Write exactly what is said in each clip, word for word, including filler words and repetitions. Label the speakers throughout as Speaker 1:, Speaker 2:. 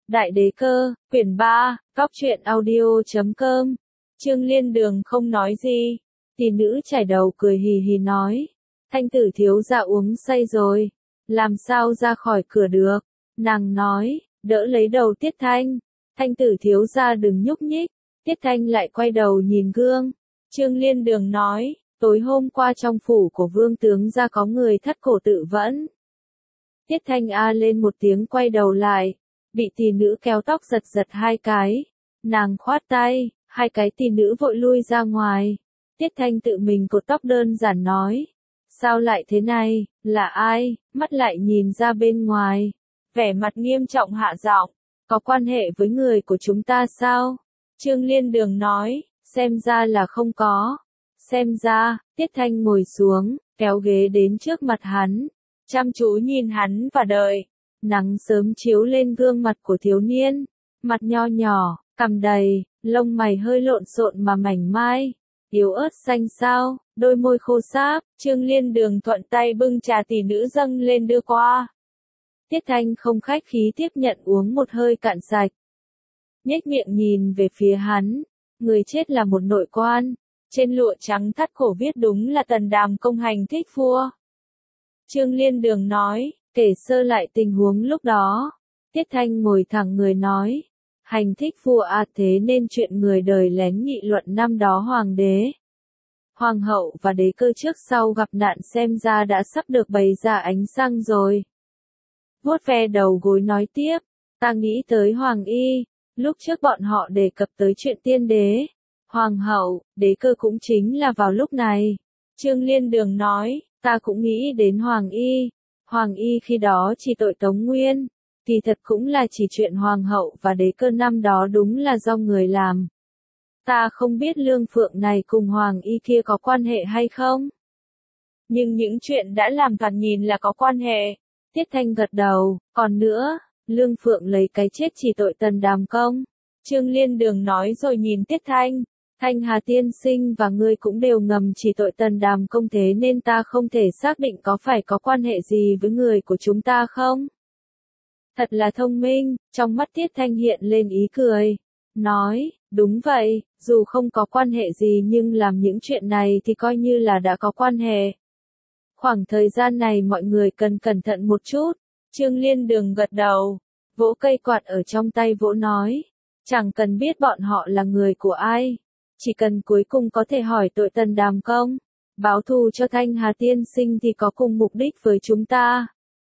Speaker 1: Đại đế cơ, quyển ba, góc truyện audio chấm com. Trương Liên Đường không nói gì. Tỷ nữ chải đầu cười hì hì nói. Thanh tử thiếu gia uống say rồi. Làm sao ra khỏi cửa được? Nàng nói, đỡ lấy đầu Tiết Thanh. Thanh tử thiếu gia đừng nhúc nhích. Tiết Thanh lại quay đầu nhìn gương. Trương Liên Đường nói, tối hôm qua trong phủ của vương tướng gia có người thất cổ tự vẫn. Tiết Thanh a lên một tiếng quay đầu lại. Bị tỷ nữ kéo tóc giật giật hai cái. Nàng khoát tay, hai cái tỷ nữ vội lui ra ngoài. Tiết Thanh tự mình cột tóc đơn giản nói. Sao lại thế này, là ai, mắt lại nhìn ra bên ngoài. Vẻ mặt nghiêm trọng hạ giọng, có quan hệ với người của chúng ta sao? Trương Liên Đường nói, xem ra là không có. Xem ra, Tiết Thanh ngồi xuống, kéo ghế đến trước mặt hắn. Chăm chú nhìn hắn và đợi. Nắng sớm chiếu lên gương mặt của thiếu niên, mặt nho nhỏ, cằm đầy, lông mày hơi lộn xộn mà mảnh mai, yếu ớt xanh xao, đôi môi khô sáp. Trương Liên Đường thuận tay bưng trà tỷ nữ dâng lên đưa qua. Tiết Thanh không khách khí tiếp nhận uống một hơi cạn sạch. Nhếch miệng nhìn về phía hắn, người chết là một nội quan, trên lụa trắng thắt cổ viết đúng là Tần Đàm công hành thích vua. Trương Liên Đường nói. Kể sơ lại tình huống lúc đó, Tiết Thanh ngồi thẳng người nói, hành thích vua à, thế nên chuyện người đời lén nghị luận năm đó hoàng đế, hoàng hậu và đế cơ trước sau gặp nạn xem ra đã sắp được bày ra ánh sáng rồi. Vuốt ve đầu gối nói tiếp, ta nghĩ tới hoàng y, lúc trước bọn họ đề cập tới chuyện tiên đế, hoàng hậu, đế cơ cũng chính là vào lúc này. Trương Liên Đường nói, ta cũng nghĩ đến hoàng y. Hoàng y khi đó chỉ tội Tống Nguyên, kỳ thật cũng là chỉ chuyện hoàng hậu và đế cơ năm đó đúng là do người làm. Ta không biết Lương Phượng này cùng hoàng y kia có quan hệ hay không. Nhưng những chuyện đã làm thoạt nhìn là có quan hệ. Tiết Thanh gật đầu, còn nữa, Lương Phượng lấy cái chết chỉ tội Tần Đàm công. Trương Liên Đường nói rồi nhìn Tiết Thanh. Thanh Hà tiên sinh và ngươi cũng đều ngầm chỉ tội Tần Đàm công, thế nên ta không thể xác định có phải có quan hệ gì với người của chúng ta không? Thật là thông minh, trong mắt Tiết Thanh hiện lên ý cười. Nói, đúng vậy, dù không có quan hệ gì nhưng làm những chuyện này thì coi như là đã có quan hệ. Khoảng thời gian này mọi người cần cẩn thận một chút. Trương Liên Đường gật đầu, vỗ cây quạt ở trong tay vỗ nói. Chẳng cần biết bọn họ là người của ai. Chỉ cần cuối cùng có thể hỏi tội Tần Đàm công, báo thù cho Thanh Hà tiên sinh thì có cùng mục đích với chúng ta.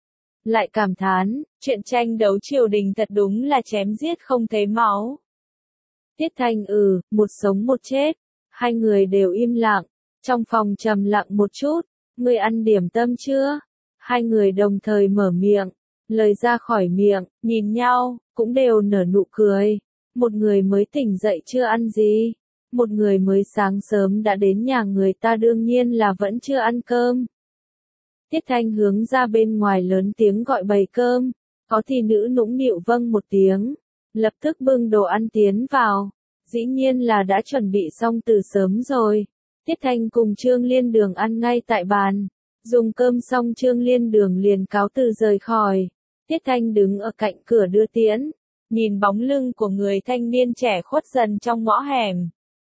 Speaker 1: Lại cảm thán, chuyện tranh đấu triều đình thật đúng là chém giết không thấy máu. Tiết Thanh ừ, một sống một chết. Hai người đều im lặng, trong phòng trầm lặng một chút. Ngươi ăn điểm tâm chưa? Hai người đồng thời mở miệng, lời ra khỏi miệng, nhìn nhau, cũng đều nở nụ cười. Một người mới tỉnh dậy chưa ăn gì. Một người mới sáng sớm đã đến nhà người ta đương nhiên là vẫn chưa ăn cơm. Tiết Thanh hướng ra bên ngoài lớn tiếng gọi bày cơm, có thị nữ nũng nịu vâng một tiếng, lập tức bưng đồ ăn tiến vào, dĩ nhiên là đã chuẩn bị xong từ sớm rồi. Tiết Thanh cùng Trương Liên Đường ăn ngay tại bàn, dùng cơm xong Trương Liên Đường liền cáo từ rời khỏi. Tiết Thanh đứng ở cạnh cửa đưa tiễn, nhìn bóng lưng của người thanh niên trẻ khuất dần trong ngõ hẻm.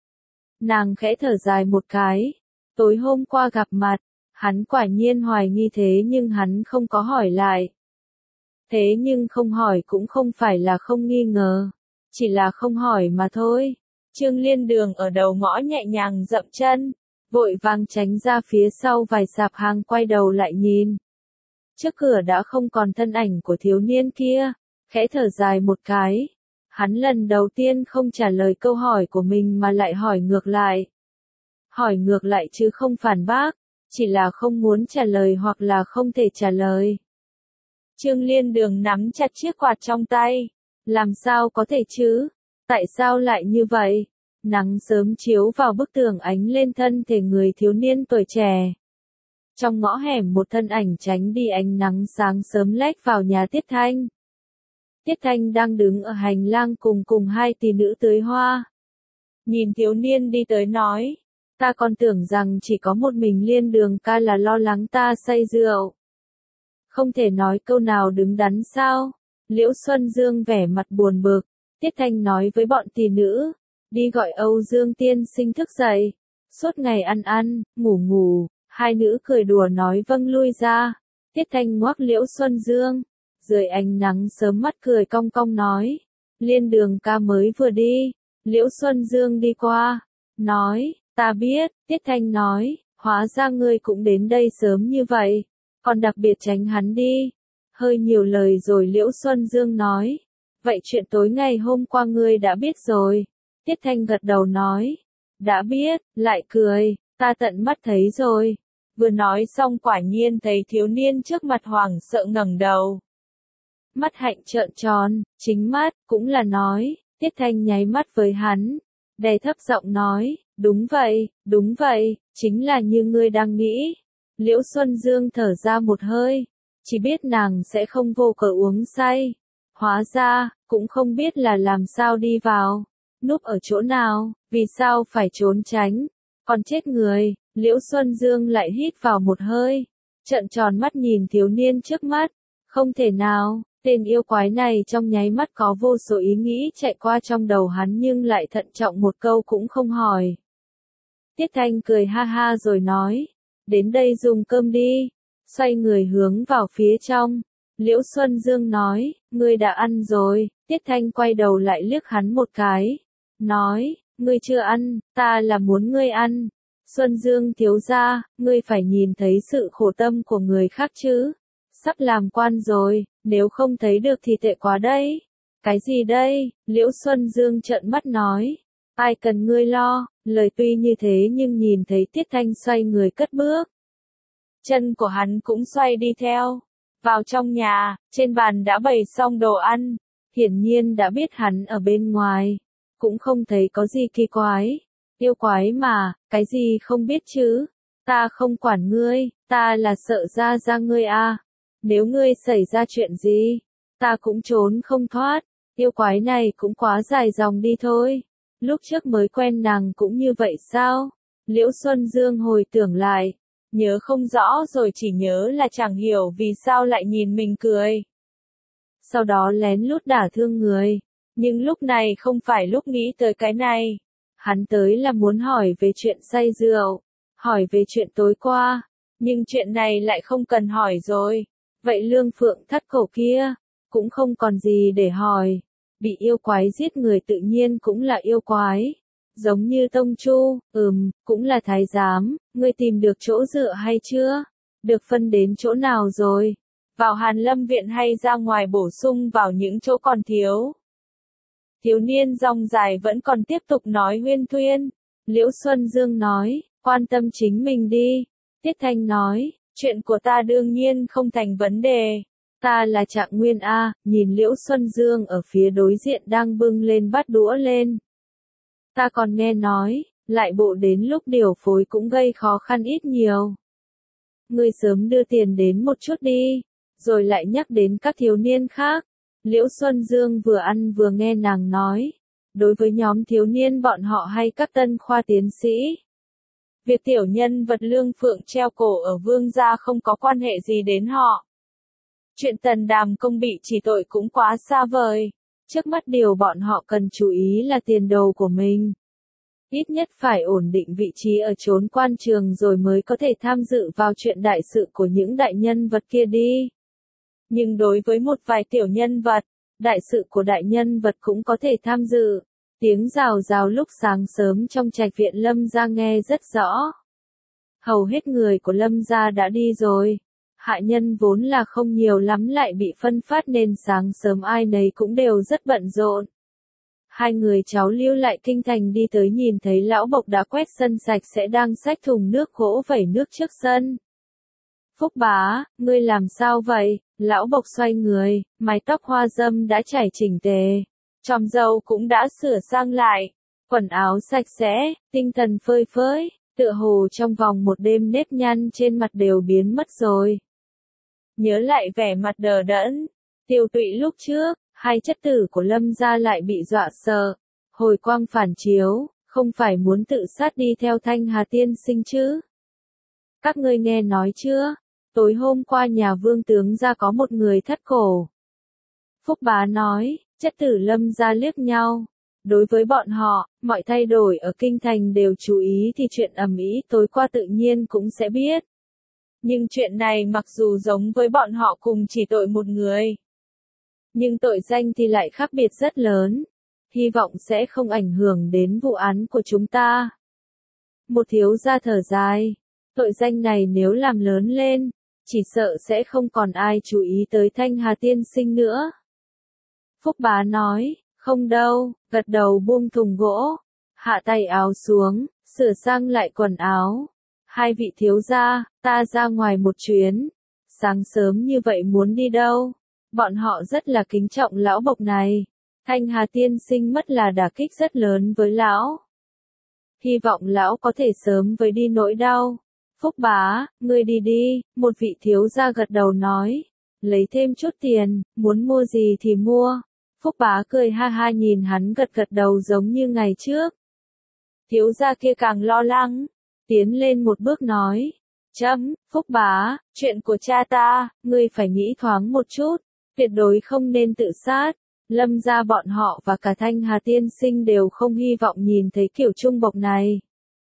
Speaker 1: Nàng khẽ thở dài một cái. Tối hôm qua gặp mặt, hắn quả nhiên hoài nghi thế nhưng hắn không có hỏi lại. Thế nhưng không hỏi cũng không phải là không nghi ngờ, chỉ là không hỏi mà thôi. Trương Liên Đường ở đầu ngõ nhẹ nhàng dậm chân, vội vàng tránh ra phía sau vài sạp hàng quay đầu lại nhìn. Trước cửa đã không còn thân ảnh của thiếu niên kia, khẽ thở dài một cái. Hắn lần đầu tiên không trả lời câu hỏi của mình mà lại hỏi ngược lại. Hỏi ngược lại chứ không phản bác, chỉ là không muốn trả lời hoặc là không thể trả lời. Trương Liên Đường nắm chặt chiếc quạt trong tay. Làm sao có thể chứ? Tại sao lại như vậy? Nắng sớm chiếu vào bức tường ánh lên thân thể người thiếu niên tuổi trẻ. Trong ngõ hẻm một thân ảnh tránh đi ánh nắng sáng sớm lách vào nhà Tiết Thanh. Tiết Thanh đang đứng ở hành lang cùng cùng hai tỷ nữ tưới hoa. Nhìn thiếu niên đi tới nói, ta còn tưởng rằng chỉ có một mình Liên Đường ca là lo lắng ta say rượu. Không thể nói câu nào đứng đắn sao? Liễu Xuân Dương vẻ mặt buồn bực, Tiết Thanh nói với bọn tỷ nữ, đi gọi Âu Dương tiên sinh thức dậy, suốt ngày ăn ăn, ngủ ngủ, hai nữ cười đùa nói vâng lui ra. Tiết Thanh ngoác Liễu Xuân Dương, dưới ánh nắng sớm mắt cười cong cong nói, Liên Đường ca mới vừa đi. Liễu Xuân Dương đi qua, nói, ta biết. Tiết Thanh nói, hóa ra ngươi cũng đến đây sớm như vậy, còn đặc biệt tránh hắn đi. Hơi nhiều lời rồi Liễu Xuân Dương nói, vậy chuyện tối ngày hôm qua ngươi đã biết rồi. Tiết Thanh gật đầu nói, đã biết, lại cười, ta tận mắt thấy rồi. Vừa nói xong quả nhiên thấy thiếu niên trước mặt hoảng sợ ngẩng đầu. Mắt hạnh trợn tròn, chính mắt, cũng là nói. Tiết Thanh nháy mắt với hắn, đè thấp giọng nói, đúng vậy, đúng vậy, chính là như ngươi đang nghĩ. Liễu Xuân Dương thở ra một hơi, chỉ biết nàng sẽ không vô cớ uống say. Hóa ra, cũng không biết là làm sao đi vào, núp ở chỗ nào, vì sao phải trốn tránh, còn chết người. Liễu Xuân Dương lại hít vào một hơi, trợn tròn mắt nhìn thiếu niên trước mắt, không thể nào. Tên yêu quái này trong nháy mắt có vô số ý nghĩ chạy qua trong đầu hắn nhưng lại thận trọng một câu cũng không hỏi. Tiết Thanh cười ha ha rồi nói, đến đây dùng cơm đi, xoay người hướng vào phía trong. Liễu Xuân Dương nói, ngươi đã ăn rồi. Tiết Thanh quay đầu lại liếc hắn một cái, nói, ngươi chưa ăn, ta là muốn ngươi ăn. Xuân Dương thiếu gia, ngươi phải nhìn thấy sự khổ tâm của người khác chứ. Sắp làm quan rồi, nếu không thấy được thì tệ quá đấy. Cái gì đây? Liễu Xuân Dương trợn mắt nói. Ai cần ngươi lo, lời tuy như thế nhưng nhìn thấy Tiết Thanh xoay người cất bước. Chân của hắn cũng xoay đi theo. Vào trong nhà, trên bàn đã bày xong đồ ăn. Hiển nhiên đã biết hắn ở bên ngoài. Cũng không thấy có gì kỳ quái. Yêu quái mà, cái gì không biết chứ. Ta không quản ngươi, ta là sợ ra ra ngươi à. Nếu ngươi xảy ra chuyện gì, ta cũng trốn không thoát. Yêu quái này cũng quá dài dòng đi thôi. Lúc trước mới quen nàng cũng như vậy sao? Liễu Xuân Dương hồi tưởng lại, nhớ không rõ rồi, chỉ nhớ là chẳng hiểu vì sao lại nhìn mình cười. Sau đó lén lút đả thương người. Nhưng lúc này không phải lúc nghĩ tới cái này. Hắn tới là muốn hỏi về chuyện say rượu, hỏi về chuyện tối qua. Nhưng chuyện này lại không cần hỏi rồi. Vậy Lương Phượng thất cổ kia, cũng không còn gì để hỏi. Bị yêu quái giết người tự nhiên cũng là yêu quái. Giống như Tông Chu, ừm, cũng là thái giám. Ngươi tìm được chỗ dựa hay chưa? Được phân đến chỗ nào rồi? Vào Hàn Lâm viện hay ra ngoài bổ sung vào những chỗ còn thiếu? Thiếu niên rong dài vẫn còn tiếp tục nói huyên thuyên. Liễu Xuân Dương nói, quan tâm chính mình đi. Tiết Thanh nói, chuyện của ta đương nhiên không thành vấn đề. Ta là Trạng Nguyên A. Nhìn Liễu Xuân Dương ở phía đối diện đang bưng lên bát đũa lên. Ta còn nghe nói, lại bộ đến lúc điều phối cũng gây khó khăn ít nhiều. Ngươi sớm đưa tiền đến một chút đi, rồi lại nhắc đến các thiếu niên khác. Liễu Xuân Dương vừa ăn vừa nghe nàng nói. Đối với nhóm thiếu niên bọn họ hay các tân khoa tiến sĩ, việc tiểu nhân vật Lương Phượng treo cổ ở Vương gia không có quan hệ gì đến họ. Chuyện Tần Đàm Công bị chỉ tội cũng quá xa vời. Trước mắt điều bọn họ cần chú ý là tiền đồ của mình. Ít nhất phải ổn định vị trí ở chốn quan trường rồi mới có thể tham dự vào chuyện đại sự của những đại nhân vật kia đi. Nhưng đối với một vài tiểu nhân vật, đại sự của đại nhân vật cũng có thể tham dự. Tiếng rào rào lúc sáng sớm trong trạch viện Lâm gia nghe rất rõ. Hầu hết người của Lâm gia đã đi rồi. Hạ nhân vốn là không nhiều lắm lại bị phân phát nên sáng sớm ai nấy cũng đều rất bận rộn. Hai người cháu lưu lại kinh thành đi tới nhìn thấy lão Bộc đã quét sân sạch sẽ đang xách thùng nước gỗ vẩy nước trước sân. Phúc bá, ngươi làm sao vậy? Lão Bộc xoay người, mái tóc hoa dâm đã chải chỉnh tề. Chòm râu cũng đã sửa sang lại. Quần áo sạch sẽ, tinh thần phơi phới, tựa hồ trong vòng một đêm nếp nhăn trên mặt đều biến mất rồi. Nhớ lại vẻ mặt đờ đẫn, Tiêu Tụy lúc trước, hai chất tử của Lâm gia lại bị dọa sợ. Hồi quang phản chiếu, không phải muốn tự sát đi theo Thanh Hà tiên sinh chứ? Các ngươi nghe nói chưa? Tối hôm qua nhà Vương tướng gia có một người thất cổ. Phúc Bá nói, Chất Tử Lâm gia liếc nhau. Đối với bọn họ, mọi thay đổi ở kinh thành đều chú ý thì chuyện ầm ĩ tối qua tự nhiên cũng sẽ biết. Nhưng chuyện này mặc dù giống với bọn họ cùng chỉ tội một người, nhưng tội danh thì lại khác biệt rất lớn. Hy vọng sẽ không ảnh hưởng đến vụ án của chúng ta. Một thiếu gia thở dài. Tội danh này nếu làm lớn lên, chỉ sợ sẽ không còn ai chú ý tới Thanh Hà tiên sinh nữa. Phúc Bá nói, không đâu, gật đầu buông thùng gỗ, hạ tay áo xuống, sửa sang lại quần áo. Hai vị thiếu gia, ta ra ngoài một chuyến. Sáng sớm như vậy muốn đi đâu? Bọn họ rất là kính trọng lão bộc này. Thanh Hà tiên sinh mất là đả kích rất lớn với lão. Hy vọng lão có thể sớm với đi nỗi đau. Phúc Bá, ngươi đi đi, một vị thiếu gia gật đầu nói. Lấy thêm chút tiền, muốn mua gì thì mua. Phúc Bá cười ha ha nhìn hắn gật gật đầu giống như ngày trước. Thiếu gia kia càng lo lắng, tiến lên một bước nói. Chấm, Phúc Bá, chuyện của cha ta, ngươi phải nghĩ thoáng một chút, tuyệt đối không nên tự sát. Lâm gia bọn họ và cả Thanh Hà tiên sinh đều không hy vọng nhìn thấy kiểu trung bộc này.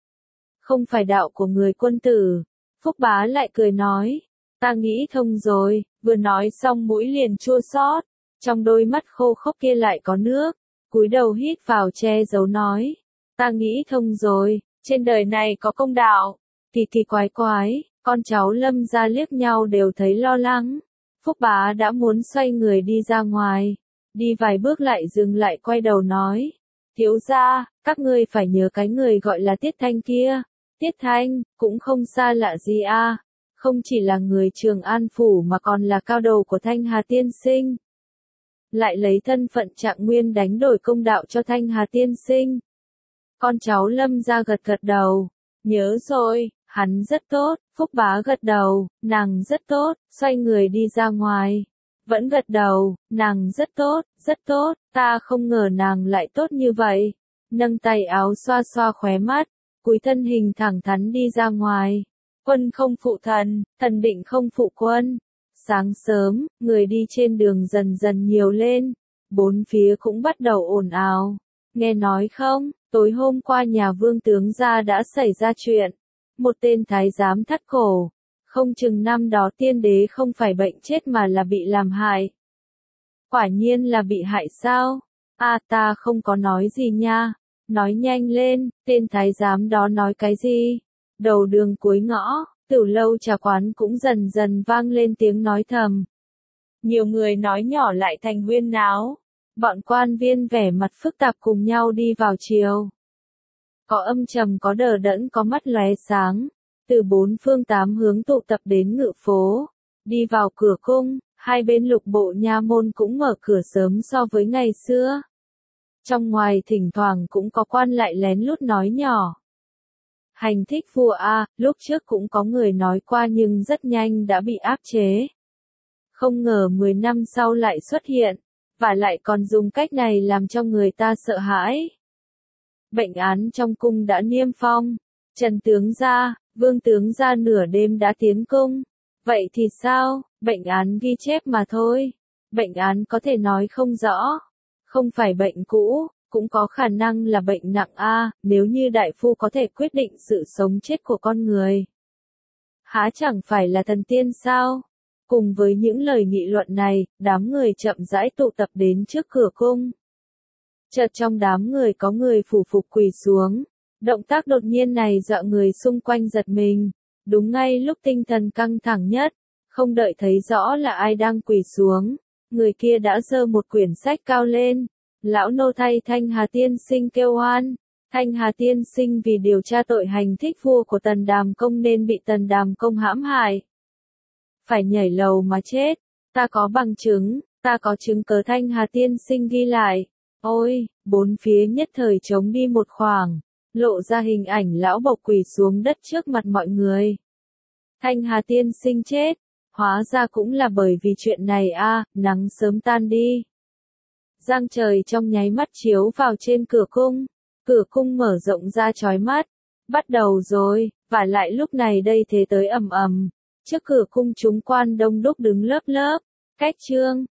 Speaker 1: Không phải đạo của người quân tử. Phúc Bá lại cười nói, ta nghĩ thông rồi, vừa nói xong mũi liền chua xót, trong đôi mắt khô khốc kia lại có nước, cúi đầu hít vào che giấu nói, ta nghĩ thông rồi, trên đời này có công đạo. Kỳ kỳ quái quái, con cháu Lâm gia liếc nhau đều thấy lo lắng. Phúc Bá đã muốn xoay người đi ra ngoài, đi vài bước lại dừng lại quay đầu nói, thiếu gia, các ngươi phải nhớ cái người gọi là Tiết Thanh kia. Tiết Thanh, cũng không xa lạ gì a, không chỉ là người Trường An Phủ mà còn là cao đầu của Thanh Hà tiên sinh. Lại lấy thân phận Trạng Nguyên đánh đổi công đạo cho Thanh Hà tiên sinh. Con cháu Lâm gia gật gật đầu, nhớ rồi, hắn rất tốt. Phúc Bá gật đầu, nàng rất tốt, xoay người đi ra ngoài. Vẫn gật đầu, nàng rất tốt, rất tốt, ta không ngờ nàng lại tốt như vậy. Nâng tay áo xoa xoa khóe mắt, cúi thân hình thẳng thắn đi ra ngoài. Quân không phụ thần, thần định không phụ quân. Sáng sớm, người đi trên đường dần dần nhiều lên, bốn phía cũng bắt đầu ồn ào. Nghe nói không, tối hôm qua nhà Vương tướng gia đã xảy ra chuyện. Một tên thái giám thắt cổ. Không chừng năm đó tiên đế không phải bệnh chết mà là bị làm hại. Quả nhiên là bị hại sao? À ta không có nói gì nha. Nói nhanh lên, tên thái giám đó nói cái gì? Đầu đường cuối ngõ, Tiểu Lâu trà quán cũng dần dần vang lên tiếng nói thầm. Nhiều người nói nhỏ lại thành huyên náo. Bọn quan viên vẻ mặt phức tạp cùng nhau đi vào chiều. Có âm trầm có đờ đẫn có mắt lóe sáng. Từ bốn phương tám hướng tụ tập đến ngự phố. Đi vào cửa cung, hai bên lục bộ nha môn cũng mở cửa sớm so với ngày xưa. Trong ngoài thỉnh thoảng cũng có quan lại lén lút nói nhỏ. Hành thích vua a, lúc trước cũng có người nói qua nhưng rất nhanh đã bị áp chế. Không ngờ mười năm sau lại xuất hiện, và lại còn dùng cách này làm cho người ta sợ hãi. Bệnh án trong cung đã niêm phong, Trần tướng gia, Vương tướng gia nửa đêm đã tiến cung. Vậy thì sao, bệnh án ghi chép mà thôi. Bệnh án có thể nói không rõ. Không phải bệnh cũ, cũng có khả năng là bệnh nặng a, nếu như đại phu có thể quyết định sự sống chết của con người. Há chẳng phải là thần tiên sao? Cùng với những lời nghị luận này, đám người chậm rãi tụ tập đến trước cửa cung. Chợt trong đám người có người phủ phục quỳ xuống. Động tác đột nhiên này dọa người xung quanh giật mình. Đúng ngay lúc tinh thần căng thẳng nhất, không đợi thấy rõ là ai đang quỳ xuống, người kia đã giơ một quyển sách cao lên. Lão nô thay Thanh Hà tiên sinh kêu oan. Thanh Hà tiên sinh vì điều tra tội hành thích vua của Tần Đàm Công nên bị Tần Đàm Công hãm hại. Phải nhảy lầu mà chết. Ta có bằng chứng, ta có chứng cớ Thanh Hà tiên sinh ghi lại. Ôi, bốn phía nhất thời trống đi một khoảng, lộ ra hình ảnh lão bộc quỳ xuống đất trước mặt mọi người. Thanh Hà tiên sinh chết, hóa ra cũng là bởi vì chuyện này a, nắng sớm tan đi. Giang trời trong nháy mắt chiếu vào trên cửa cung, cửa cung mở rộng ra chói mắt. Bắt đầu rồi, và lại lúc này đây thế tới ầm ầm. Trước cửa cung chúng quan đông đúc đứng lớp lớp. Cách trương,